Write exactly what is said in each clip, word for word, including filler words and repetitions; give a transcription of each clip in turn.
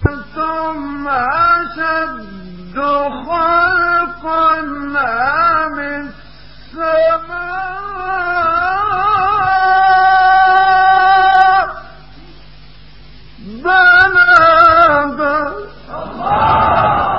أنتم أشد خلقا أم السماء بناها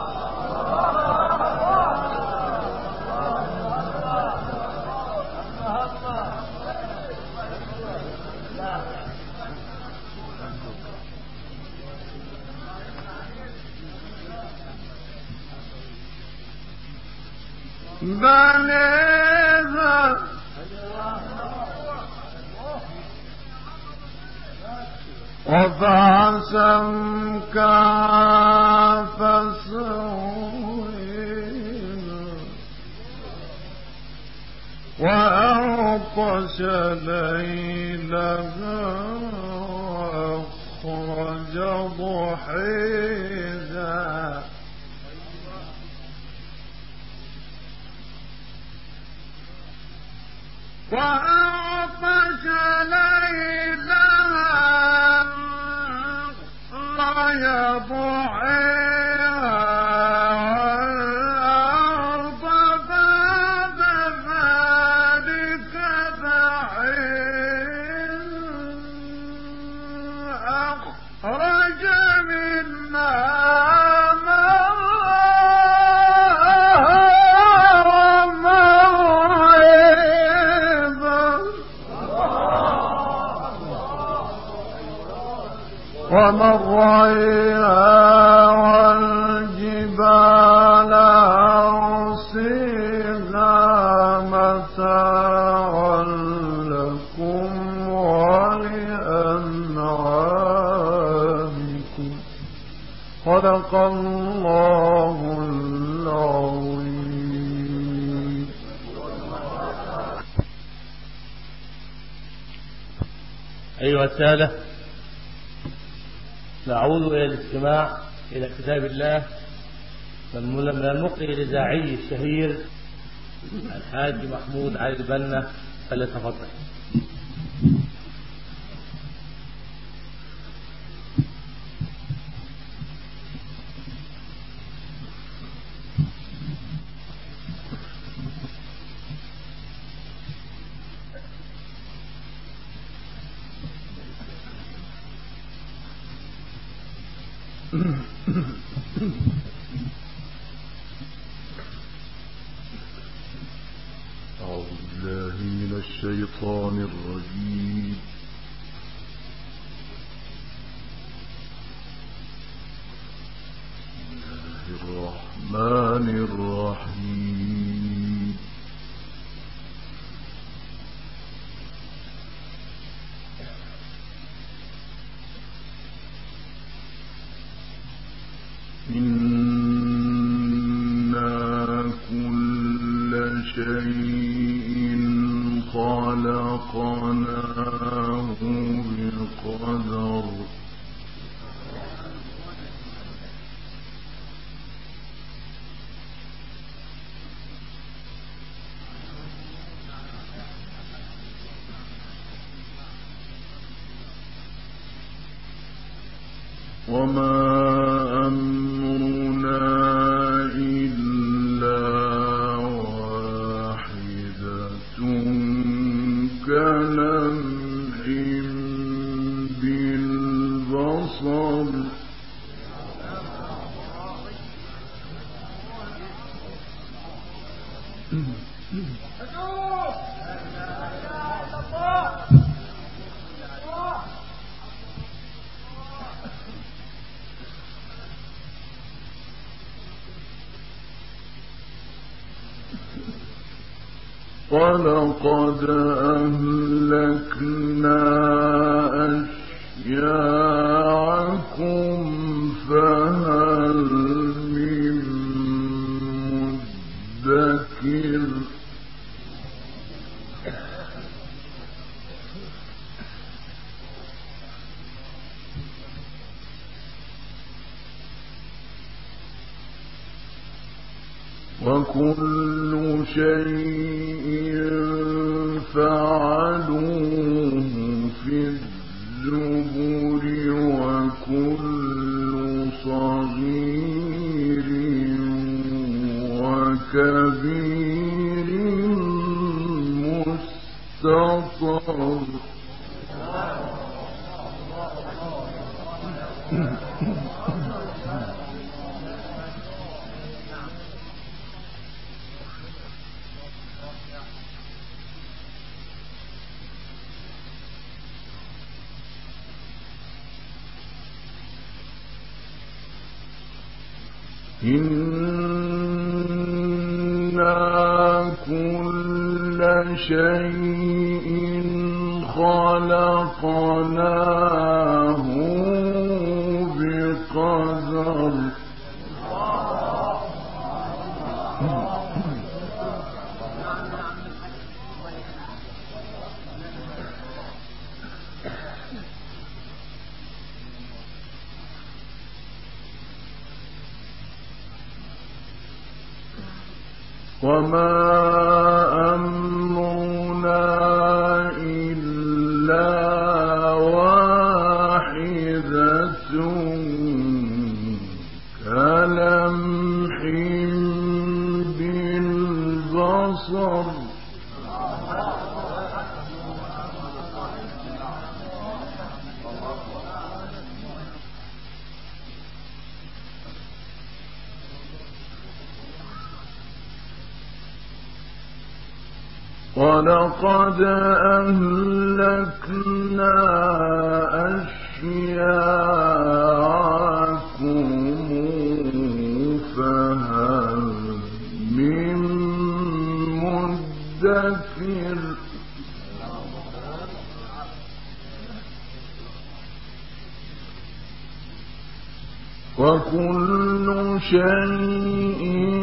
بنيها رفع سمكها فسويها وأغطش ليلها وأخرج ضحيها وأغطش ليلها أخرج ضحيها والأرض بعد ذلك دحيها أخرج منها ومرعيها والجبال أرسلها متاعا لكم ولأنعامكم صدق الله العظيم. أيها السادة، نعود إلى الاستماع إلى كتاب الله من المقرئ الإذاعي الشهير الحاج محمود علي البنا، فليتفضل. أعوذ بالله من الشيطان الرجيم. بسم الله الرحمن الرحيم. إنا كل شيء خلقناه بقدر وما أمرنا إلا واحدة كلمح بالبصر ولقد أهلكنا أشياعكم فهل من مدكر وكل شيء فعلوه في الزبر وكل مستطر إنا كل شيء خلقناه بقدر وما أمرنا إلا واحدة كلمح بالبصر ولقد أهلكنا أشياعكم فهل من مدكر وكل شيء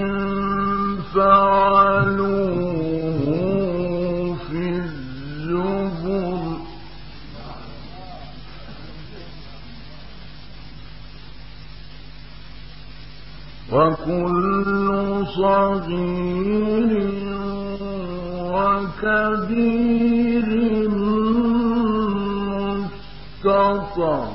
فعلوه في الزبر وكل صغير وكبير مستطر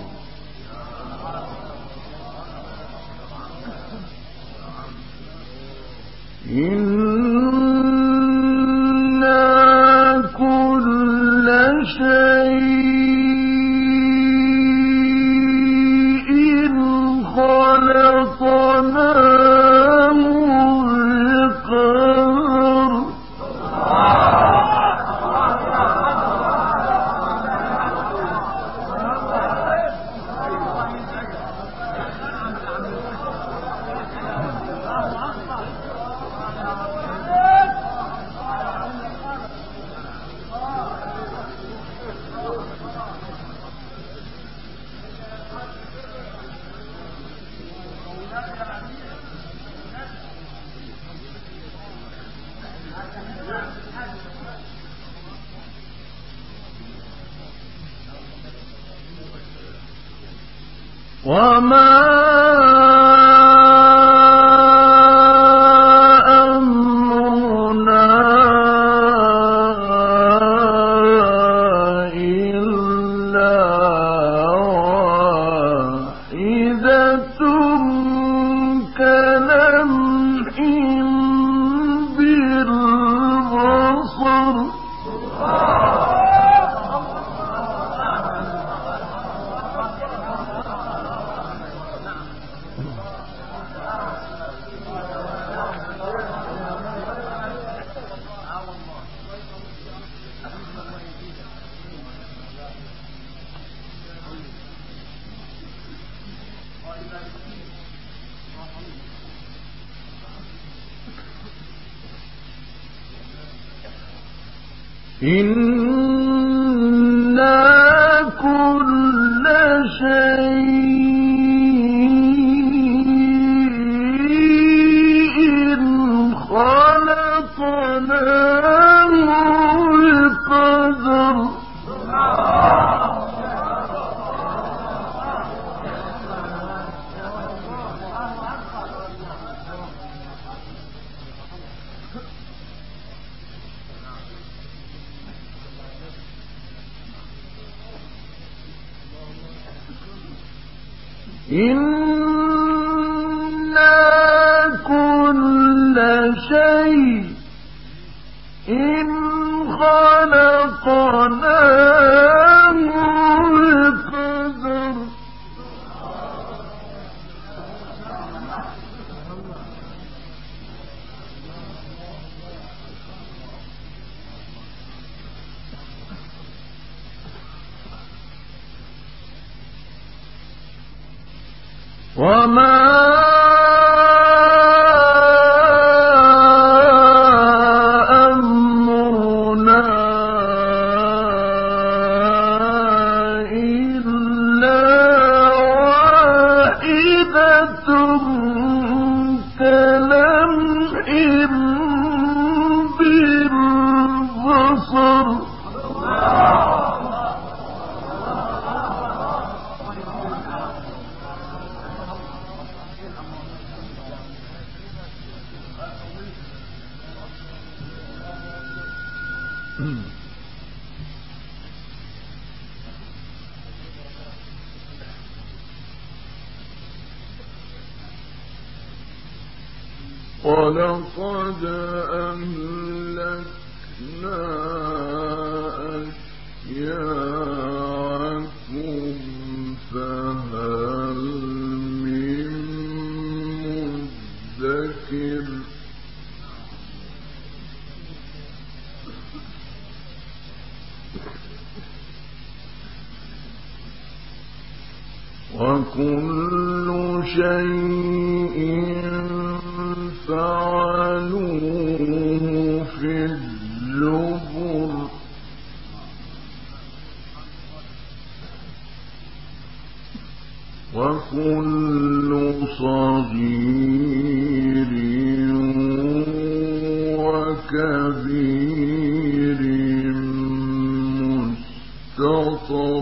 إنا كل شيء خلقناه بقدر وما أمرنا إلا واحدة كلمح بالبصر إنا كل شيء خلقناه بقدر إنا كل شيء خلقناه بقدر وما ولقد أهلكنا أشياعكم فهل من مدكر وكل شيء فعلوه في الزبر وكل صغير وكبير مستطر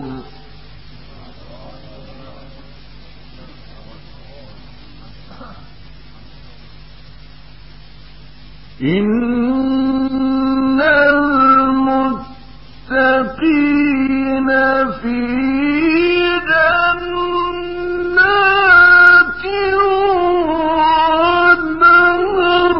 إن المتقين في جنات ونهر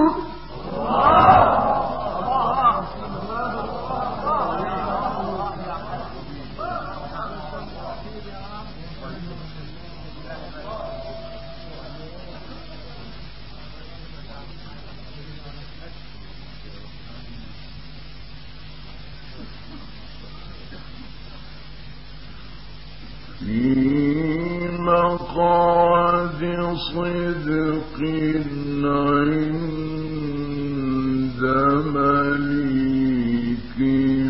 في مقعد صدق عند مليك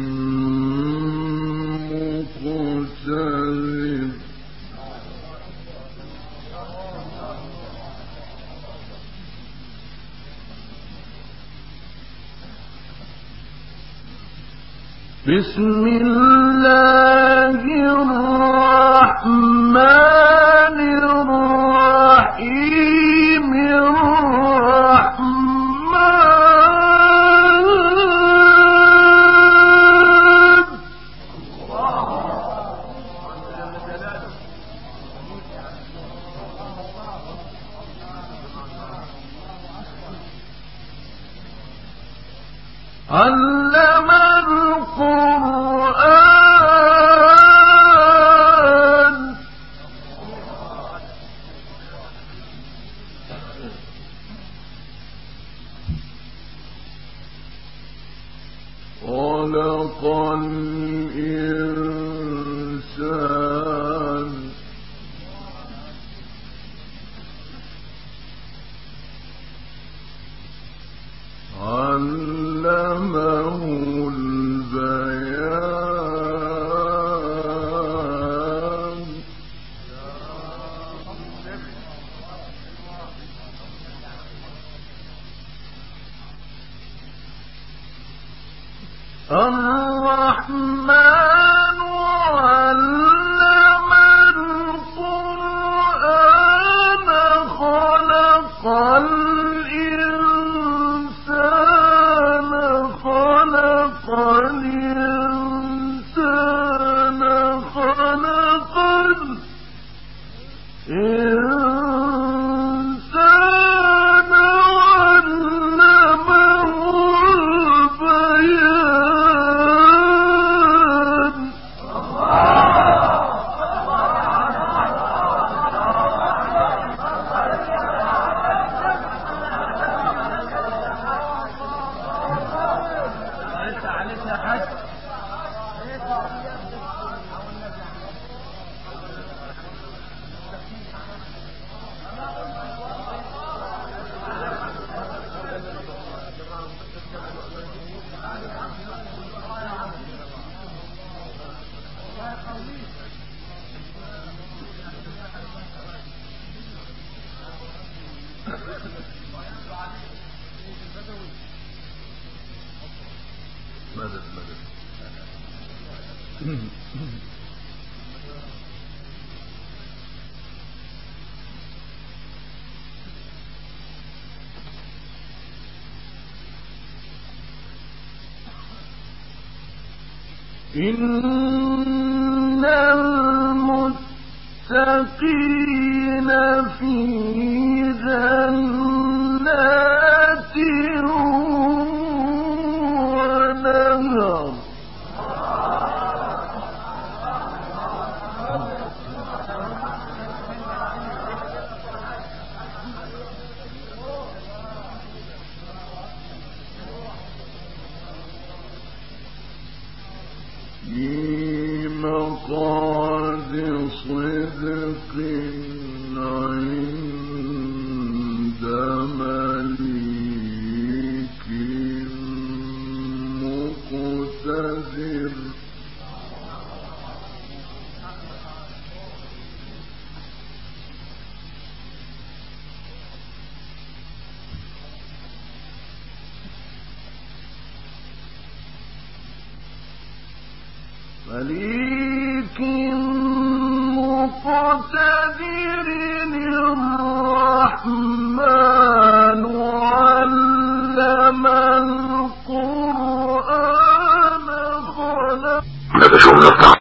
مقتدر بسم الله الرحمن الرحيم الرحمن علم القرآن خلق الإنسان علمه البيان الرحمن علم القرآن خلق الإنسان خلق الإنسان خلق الإنسان علمه البيان إن المتقين في جنات ونهر في مقعد صدق عند مليك مقتدر. مليك مقتدر الرحمن